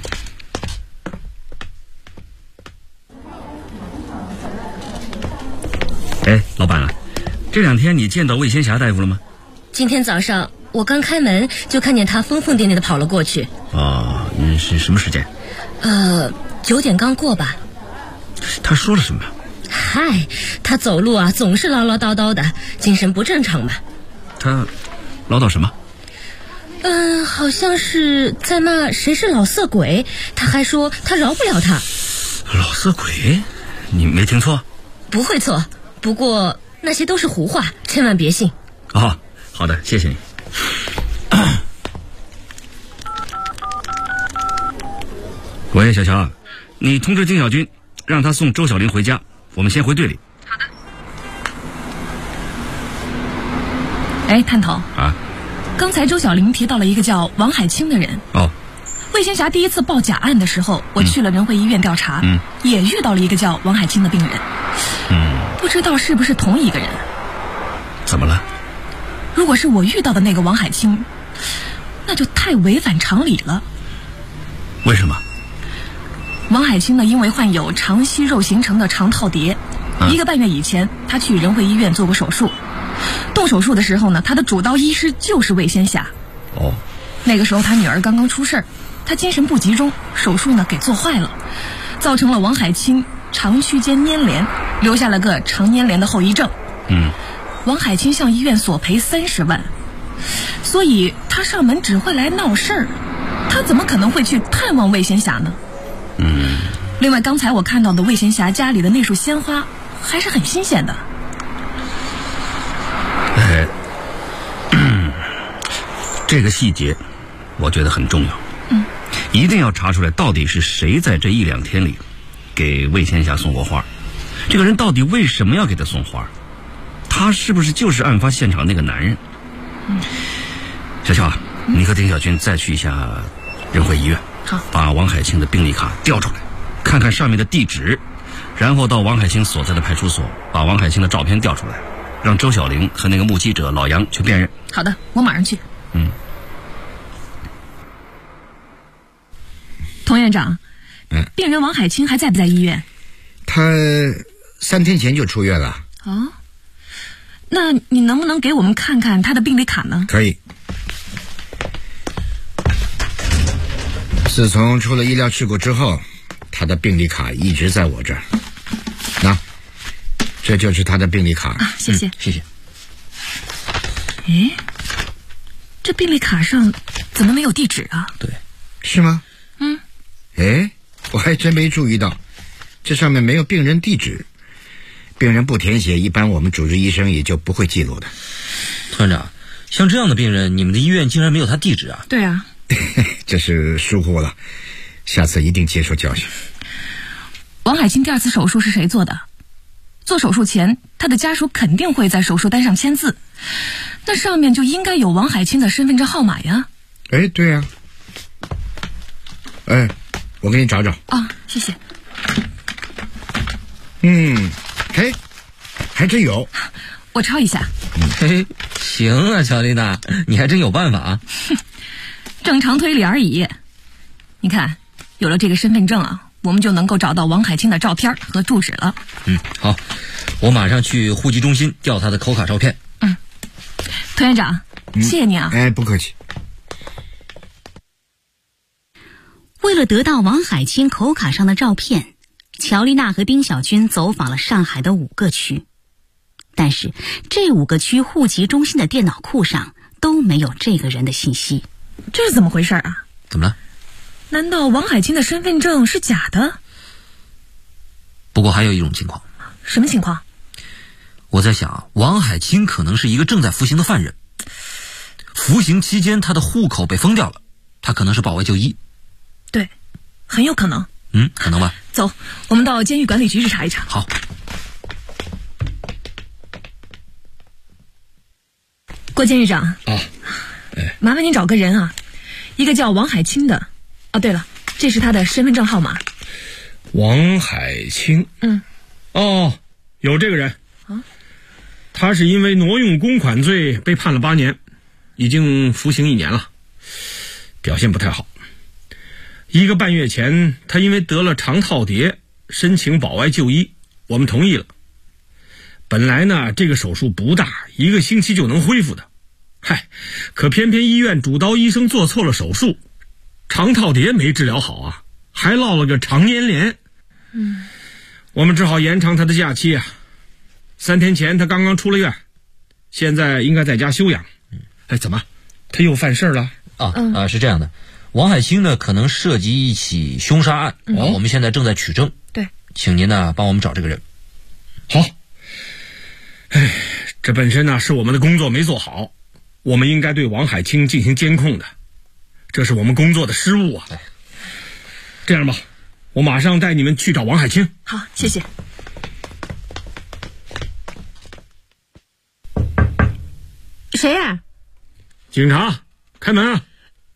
哎，老板这2天你见到魏仙霞大夫了吗？ 今天早上我刚开门就看见他疯疯癫癫的跑了过去。 是什么时间 ？9点刚过吧。 他说了什么？ 嗨，他走路总是唠唠叨叨的，精神不正常嘛。 他唠叨什么？ 好像是在骂谁是老色鬼，他还说他饶不了他。 老色鬼？你没听错？ 不会错，不过那些都是胡话，千万别信。 好的，谢谢你。喂，小乔，你通知丁小军，让他送周小玲回家，我们先回队里。 好的。哎，探头刚才周小玲提到了一个叫王海清的人。魏仙霞第一次报假案的时候，我去了仁惠医院调查，也遇到了一个叫王海清的病人。不知道是不是同一个人。 怎么了？ 如果是我遇到的那个王海清，那就太违反常理了。 为什么？ 王海清呢，因为患有肠息肉形成的肠套叠，1个半月以前他去仁惠医院做过手术。动手术的时候呢，他的主刀医师就是魏仙霞。那个时候他女儿刚刚出事儿，他精神不集中，手术呢给做坏了，造成了王海清肠区间粘连，留下了个肠粘连的后遗症。王海清向医院索赔30万，所以他上门只会来闹事儿，他怎么可能会去探望魏仙霞呢？另外刚才我看到的魏仙霞家里的那束鲜花还是很新鲜的。 这个细节我觉得很重要。一定要查出来到底是谁在这1、2天里给魏仙霞送过花，这个人到底为什么要给他送花，他是不是就是案发现场那个男人？小乔啊，你和丁小军再去一下仁惠医院， 好， 把王海清的病历卡调出来，看看上面的地址，然后到王海清所在的派出所把王海清的照片调出来，让周小玲和那个目击者老杨去辨认。 好的，我马上去。童院长，病人王海清还在不在医院？ 他3天前就出院了。 哦，那你能不能给我们看看他的病历卡呢？ 可以。自从出了医疗事故之后，他的病历卡一直在我这儿。那，这就是他的病历卡。 啊，谢谢， 谢谢。 诶，这病历卡上怎么没有地址啊？ 对， 是吗？哎，我还真没注意到，这上面没有病人地址。病人不填写，一般我们主治医生也就不会记录的。 团长，像这样的病人，你们的医院竟然没有他地址啊？ 对啊， 这是疏忽了，下次一定接受教训。 王海清第2次手术是谁做的？做手术前，他的家属肯定会在手术单上签字，那上面就应该有王海清的身份证号码呀。 哎，对呀。哎，我给你找找。 啊，谢谢。 嘿，还真有。 我抄一下。 嘿，行啊，乔丽娜，你还真有办法啊。 正常推理而已。你看，有了这个身份证啊，我们就能够找到王海清的照片和住址了。 好，我马上去户籍中心调他的口卡照片。 童院长，谢谢你啊。 哎，不客气。 为了得到王海清口卡上的照片，乔丽娜和丁小军走访了上海的5个区，但是这5个区户籍中心的电脑库上都没有这个人的信息。 这是怎么回事啊？ 怎么了？ 难道王海清的身份证是假的？ 不过还有一种情况。 什么情况？ 我在想，王海清可能是一个正在服刑的犯人，服刑期间他的户口被封掉了，他可能是保外就医。 对，很有可能。 可能吧。 走，我们到监狱管理局去查一查。 好。 郭监狱长。麻烦您找个人啊，一个叫王海清的。哦，对了，这是他的身份证号码。 王海清。有这个人。他是因为挪用公款罪被判了8年，已经服刑1年了，表现不太好。1个半月前，他因为得了肠套叠，申请保外就医，我们同意了。本来呢，这个手术不大，1个星期就能恢复的。可偏偏医院主刀医生做错了手术，肠套叠没治疗好啊，还落了个肠粘连。我们只好延长他的假期啊。3天前他刚刚出了院，现在应该在家休养。怎么？他又犯事了？ 是这样的。王海清呢，可能涉及一起凶杀案，我们现在正在取证。 对， 请您呢帮我们找这个人。 好。这本身呢是我们的工作没做好，我们应该对王海清进行监控的，这是我们工作的失误啊。这样吧，我马上带你们去找王海清。 好，谢谢。 谁呀？ 警察，开门啊！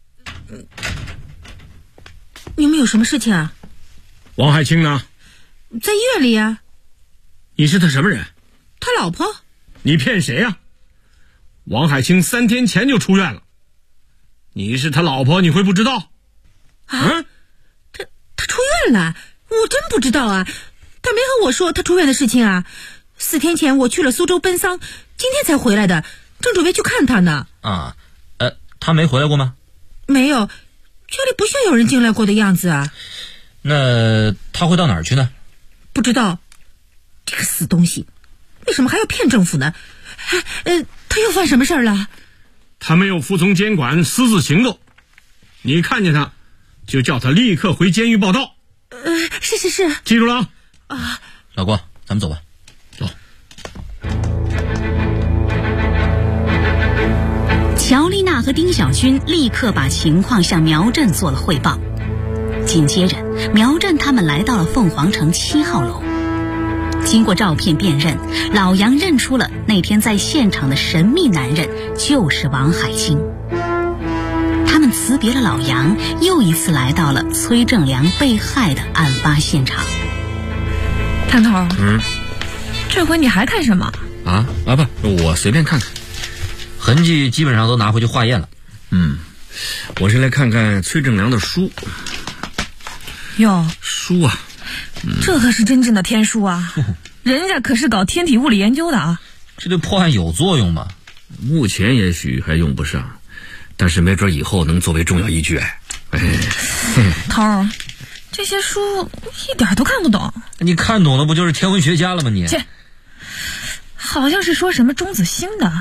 你们有什么事情啊？ 王海清呢？ 在医院里呀。 你是他什么人？ 他老婆。 你骗谁呀？王海清3天前就出院了，你是他老婆，你会不知道？ 他出院了？我真不知道啊，他没和我说他出院的事情啊。4天前我去了苏州奔丧，今天才回来的，正准备去看他呢。 他没回来过吗？ 没有，这里不像有人进来过的样子啊。 那他会到哪儿去呢？ 不知道。这个死东西，为什么还要骗政府呢？他又犯什么事儿了？ 他没有服从监管，私自行动。你看见他，就叫他立刻回监狱报到。 是。 记住了啊。 老郭，咱们走吧。 乔丽娜娜和丁小军立刻把情况向苗振做了汇报。紧接着，苗振他们来到了凤凰城7号楼。经过照片辨认，老杨认出了那天在现场的神秘男人就是王海清。他们辞别了老杨，又一次来到了崔正良被害的案发现场。 探头，这回你还看什么？ 不，我随便看看， 痕迹基本上都拿回去化验了。 我是来看看崔正良的书。 哟， 书啊， 这可是真正的天书啊！人家可是搞天体物理研究的啊。 这对破案有作用吗？ 目前也许还用不上，但是没准以后能作为重要依据。 头儿，这些书一点都看不懂。 你看懂了不就是天文学家了吗你？ 切，好像是说什么中子星的。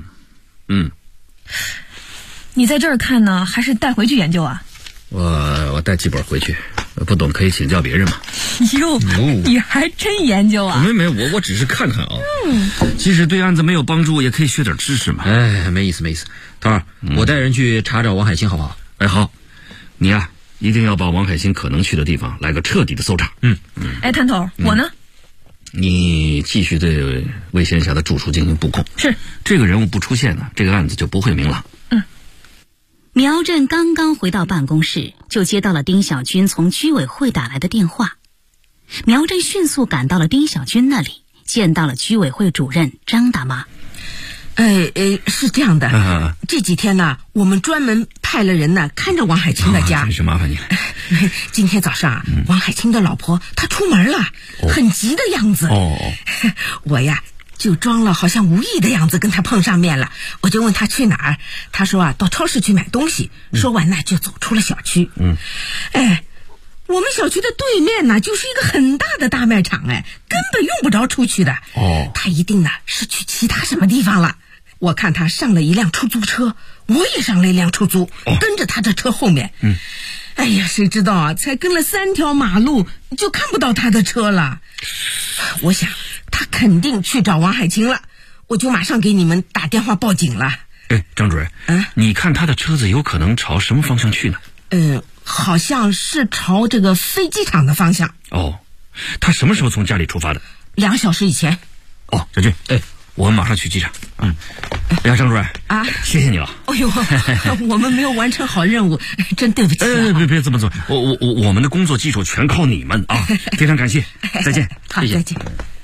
你在这儿看呢，还是带回去研究啊？ 我带几本回去，不懂可以请教别人嘛。 哟，你还真研究啊？ 没，我只是看看啊。即使对案子没有帮助，也可以学点知识嘛。 没意思。头儿，我带人去查找王海清好不好？ 好，你啊，一定要把王海清可能去的地方来个彻底的搜查。 探头，我呢？ 你继续对魏仙霞的住处进行布控。 是， 这个人物不出现呢，这个案子就不会明朗。 苗振刚刚回到办公室，就接到了丁小军从居委会打来的电话。苗振迅速赶到了丁小军那里，见到了居委会主任张大妈。 是这样的，这几天呢，我们专门派了人呢看着王海清的家。 真是麻烦你了。 今天早上王海清的老婆她出门了，很急的样子。我呀就装了好像无意的样子跟他碰上面了，我就问他去哪儿，他说到超市去买东西。说完呢就走出了小区。我们小区的对面呢就是一个很大的大卖场，根本用不着出去的。他一定呢是去其他什么地方了。我看他上了一辆出租车，我也上了一辆出租，跟着他的车后面。谁知道啊，才跟了3条马路就看不到他的车了。我想他肯定去找王海清了，我就马上给你们打电话报警了。 张主任，你看他的车子有可能朝什么方向去呢？ 好像是朝这个飞机场的方向。 他什么时候从家里出发的 ？2小时以前。 小军，我们马上去机场。张主任啊， 谢谢你了。 我们没有完成好任务，真对不起。 别这么做，我们的工作基础全靠你们啊！非常感谢，再见。 好，再见。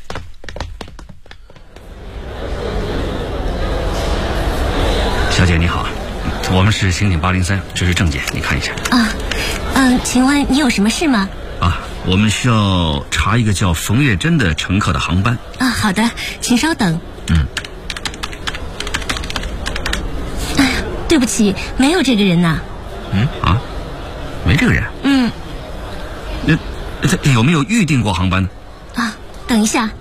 小姐你好，我们是刑警803，这是证件，你看一下。 请问你有什么事吗？ 我们需要查一个叫冯月珍的乘客的航班。 好的，请稍等。对不起，没有这个人呐。 没这个人。他有没有预订过航班呢？ 等一下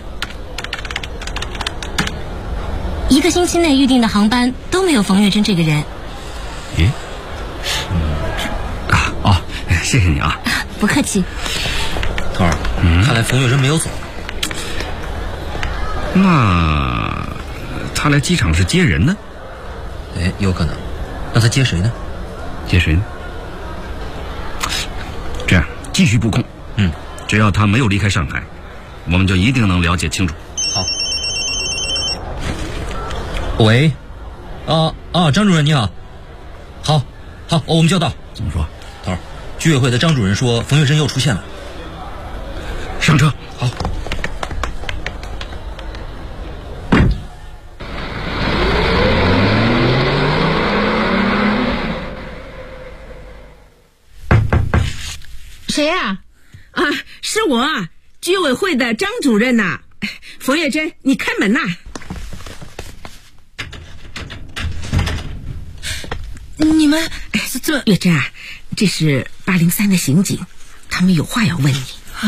，1个星期内预订的航班都没有冯月珍这个人。 谢谢你啊。 不客气。 头儿，看来冯月珍没有走。 那他来机场是接人呢？ 有可能。那他接谁呢？ 这样继续布控。只要他没有离开上海，我们就一定能了解清楚。 好。喂，张主任你好。好，我们就到。 怎么说？ 头儿，居委会的张主任说冯月珍又出现了。 上车。 好。 谁呀？是我，居委会的张主任呐。冯月珍，你开门呐。你们这月珍啊，这是803的刑警，他们有话要问你。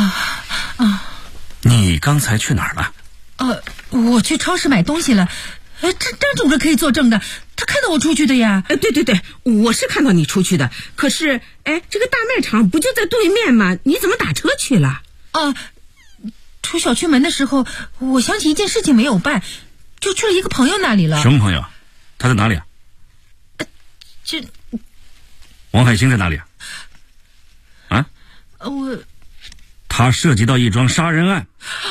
你刚才去哪儿了？ 我去超市买东西了。张主任可以作证的，他看到我出去的呀。 对，我是看到你出去的。可是，这个大卖场不就在对面吗？你怎么打车去了？ 出小区门的时候，我想起一件事情没有办，就去了一个朋友那里了。 什么朋友？他在哪里啊？ 我去超市买东西了，他看到我出去的呀。对，我是看到你出去的，可是张主任可以作证的，他看到我出去的呀。 他在哪里啊？ 这王海清在哪里啊？啊？他涉及到一桩杀人案。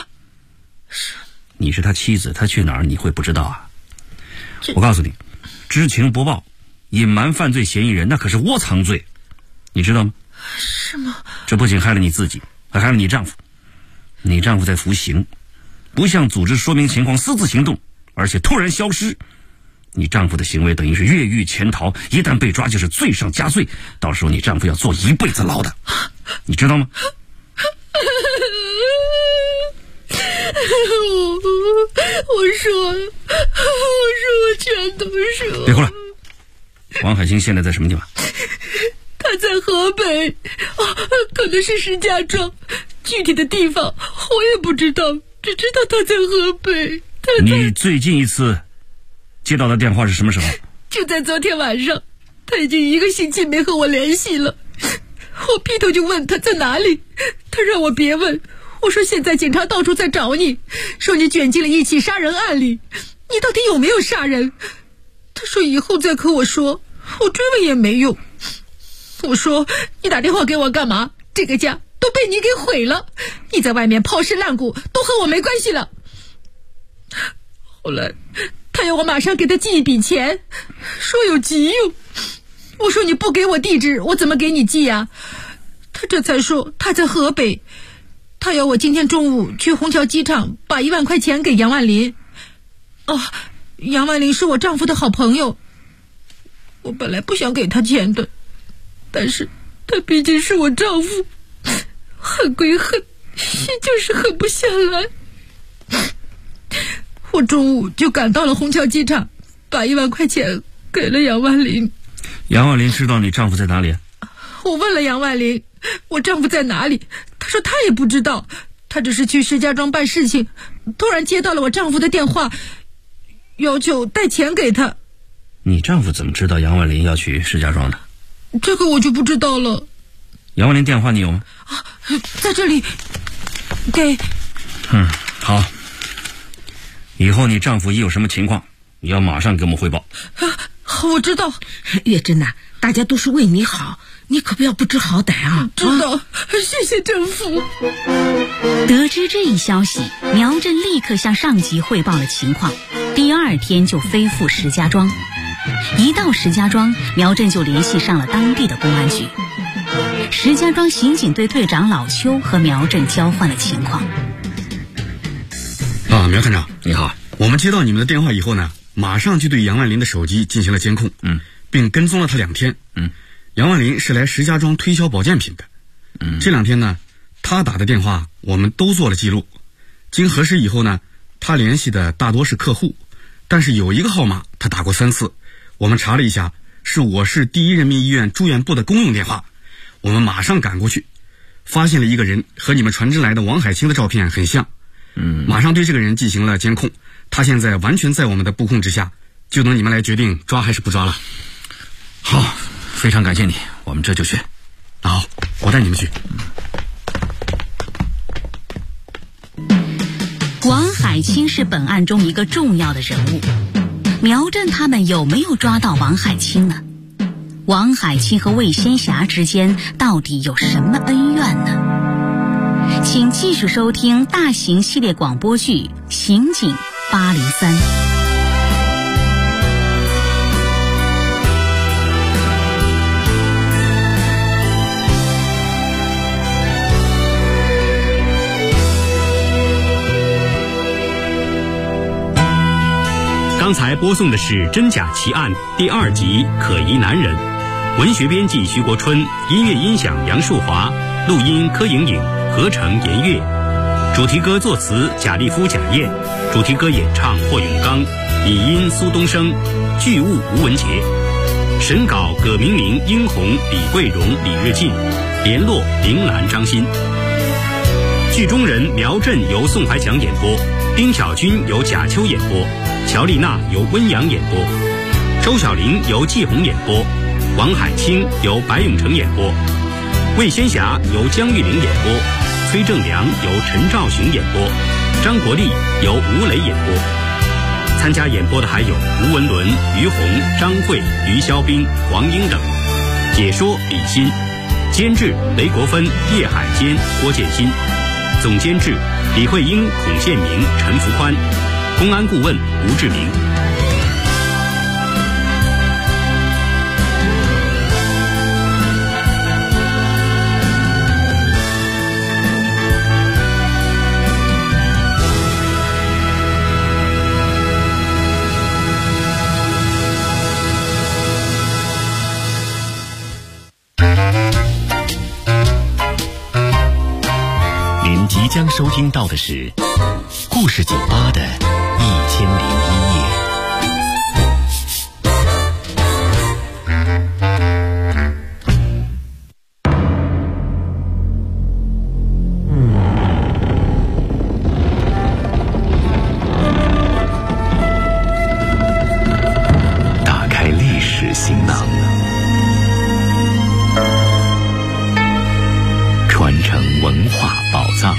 你是他妻子，他去哪儿你会不知道啊？我告诉你，知情不报、隐瞒犯罪嫌疑人，那可是窝藏罪，你知道吗？ 是吗？ 这不仅害了你自己，还害了你丈夫。你丈夫在服刑，不向组织说明情况，私自行动，而且突然消失。你丈夫的行为等于是越狱潜逃，一旦被抓就是罪上加罪，到时候你丈夫要坐一辈子牢的，你知道吗？ 我说我全都说。 别哭了。王海清现在在什么地方？ 他在河北，可能是石家庄，具体的地方我也不知道，只知道他在河北。 你最近一次接到的电话是什么时候？ 就在昨天晚上，他已经1个星期没和我联系了。我劈头就问他在哪里，他让我别问。我说现在警察到处在找你，说你卷进了一起杀人案里，你到底有没有杀人？他说以后再和我说，我追问也没用。我说你打电话给我干嘛？这个家都被你给毁了，你在外面抛尸烂骨都和我没关系了。后来他要我马上给他寄一笔钱，说有急用。我说你不给我地址，我怎么给你寄啊？他这才说他在河北，他要我今天中午去虹桥机场把1万块钱给杨万林。杨万林是我丈夫的好朋友，我本来不想给他钱的，但是他毕竟是我丈夫，恨归恨，心就是狠不下来。我中午就赶到了虹桥机场，把1万块钱给了杨万林。 杨万林知道你丈夫在哪里？ 我问了杨万林，我丈夫在哪里？他说他也不知道，他只是去石家庄办事情，突然接到了我丈夫的电话，要求带钱给他。 你丈夫怎么知道杨万林要去石家庄的？ 这个我就不知道了。 杨万林电话你有吗？ 在这里，给。 好。以后你丈夫一有什么情况，你要马上给我们汇报。 好，我知道。 月珍呐，大家都是为你好，你可不要不知好歹啊！ 知道，谢谢政府。 得知这一消息，苗振立刻向上级汇报了情况，第2天就飞赴石家庄。一到石家庄，苗振就联系上了当地的公安局。石家庄刑警队队长老邱和苗振交换了情况。 苗探长你好，我们接到你们的电话以后呢，马上就对杨万林的手机进行了监控，并跟踪了他2天。杨万林是来石家庄推销保健品的。这2天呢，他打的电话我们都做了记录。经核实以后呢，他联系的大多是客户，但是有一个号码他打过3次，我们查了一下，是我市第一人民医院住院部的公用电话。我们马上赶过去，发现了一个人和你们传真来的王海清的照片很像。马上对这个人进行了监控，他现在完全在我们的布控之下，就等你们来决定抓还是不抓了。 好，非常感谢你，我们这就去。 好，我带你们去。 王海清是本案中一个重要的人物，苗振他们有没有抓到王海清呢？王海清和魏仙霞之间到底有什么恩怨呢？请继续收听大型系列广播剧《刑警803》。 刚才播送的是《真假奇案》第2集《可疑男人》，文学编辑徐国春，音乐音响杨树华，录音柯莹莹，合成严月，主题歌作词贾立夫、贾燕，主题歌演唱霍永刚，拟音苏东升，剧务吴文杰，审稿葛明明、殷红、李桂荣、李日进，联络林兰、张欣。剧中人苗振由宋怀强演播，丁小军由贾秋演播，乔丽娜由温阳演播，周小玲由季红演播，王海清由白永成演播，魏仙霞由江玉玲演播，崔正良由陈兆雄演播，张国立由吴磊演播。 参加演播的还有吴文伦、于红、张慧、于肖斌、王英等。解说李欣，监制雷国芬、叶海坚、郭建新，总监制李慧英、孔宪明、陈福宽，公安顾问吴志明。 即将收听到的是故事酒吧的1001夜。打开历史行囊，传承文化宝藏。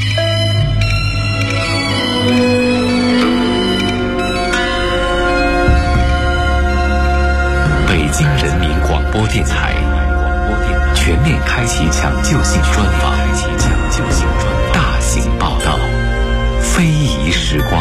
北京人民广播电台全面开启抢救性专访，大型报道，非遗时光。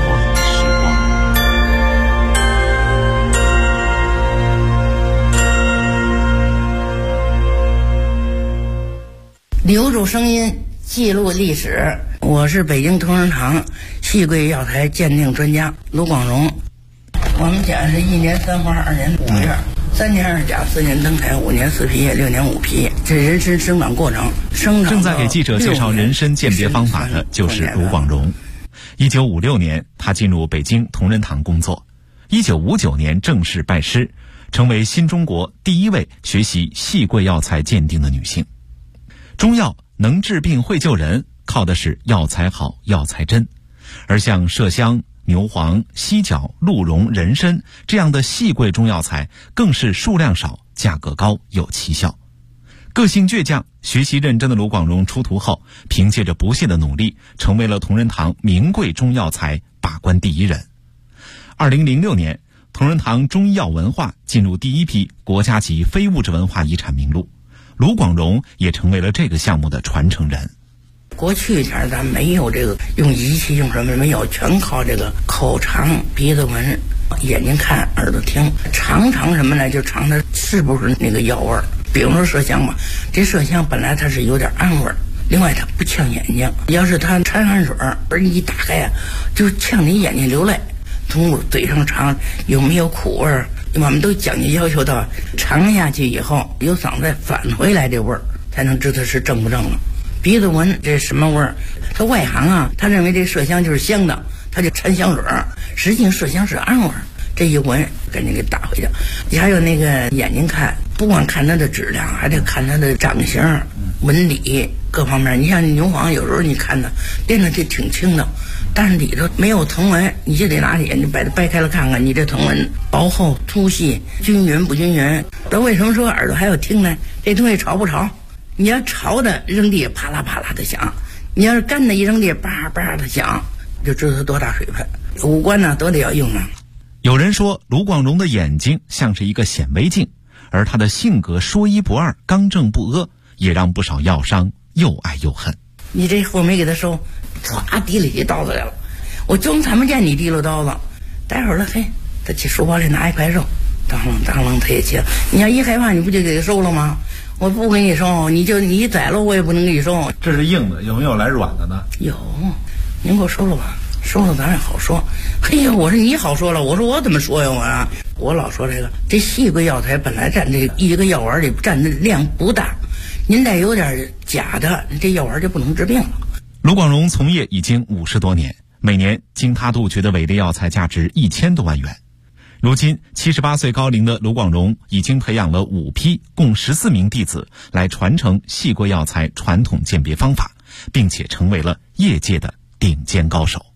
留住声音，记录历史。我是北京同仁堂戏柜药材鉴定专家卢广荣。我们讲是1年3花，2年5月，3年2甲，4年登台，5年4批，6年5批。这人参生长过程， 正在给记者介绍人参鉴别方法的就是卢广荣。1956年，他进入北京同仁堂工作。1959年正式拜师，成为新中国第一位学习戏柜药材鉴定的女性。中药能治病会救人，靠的是药材好、药材真。而像麝香、牛黄、犀角、鹿茸、人参这样的细贵中药材，更是数量少、价格高、有奇效。个性倔强、学习认真的卢广荣出徒后，凭借着不懈的努力，成为了同仁堂名贵中药材把关第一人。2006年，同仁堂中医药文化进入第一批国家级非物质文化遗产名录，卢广荣也成为了这个项目的传承人。 过去前咱没有这个用仪器用什么没有，全靠这个口尝、鼻子闻、眼睛看、耳朵听。尝什么呢？就尝它是不是那个药味儿。比如说麝香吧，这麝香本来它是有点氨味儿，另外它不呛眼睛。要是它掺汗水儿一打开呀，就呛你眼睛流泪。从嘴上尝有没有苦味儿，我们都讲究要求到尝下去以后有嗓子返回来这味儿，才能知道是正不正了。鼻子闻这什么味儿？他外行啊，他认为这麝香就是香的，他就掺香水儿，实际上麝香是氨味儿。这一闻赶紧给打回去。你还有那个眼睛看，不光看它的质量，还得看它的长形、纹理各方面。你像牛黄，有时候你看它变得就挺轻的，但是里头没有藤纹，你就得拿眼睛把它掰开了看看，你这藤纹薄厚、粗细、均匀不均匀。这为什么说耳朵还要听呢？这东西潮不潮？你要潮的扔地啪啦啪啦的响，你要是干的一扔地叭叭的响，就知道它多大水分。五官呢都得要用啊。 有人说卢广荣的眼睛像是一个显微镜，而他的性格说一不二、刚正不阿，也让不少药商又爱又恨。 你这货没给他收，唰提了起刀子来了，我总看不见你提溜刀子。待会儿了，嘿，他去书包里拿一块肉，当啷当啷他也切。你要一害怕，你不就给他收了吗？我不给你收，你一宰了我也不能给你收。 这是硬的，有没有来软的呢？ 有，您给我收了吧，收了咱也好说。嘿呀，我说你好说了，我说我怎么说呀我老说这细贵药材本来占这一个药丸里占的量不大，您再有点假的，这药丸就不能治病了。 卢广荣从业已经50多年，每年经他杜绝的伪劣药材价值1000多万元。如今78岁高龄的卢广荣已经培养了5批共14名弟子来传承细贵药材传统鉴别方法，并且成为了业界的顶尖高手。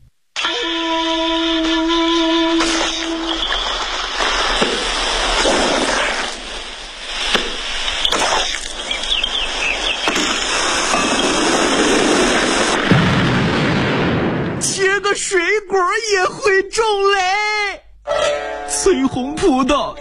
切个水果也会中雷。 翠红葡萄。